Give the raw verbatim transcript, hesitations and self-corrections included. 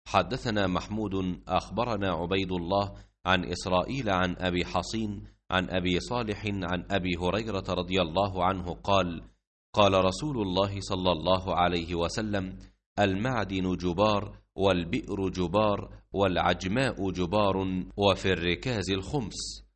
حدثنا محمود أخبرنا عبيد الله عن إسرائيل عن أبي حصين عن أبي صالح عن أبي هريرة رضي الله عنه قال: قال رسول الله صلى الله عليه وسلم: المعدن جبار، والبئر جبار، والعجماء جبار، وفي الركاز الخمس.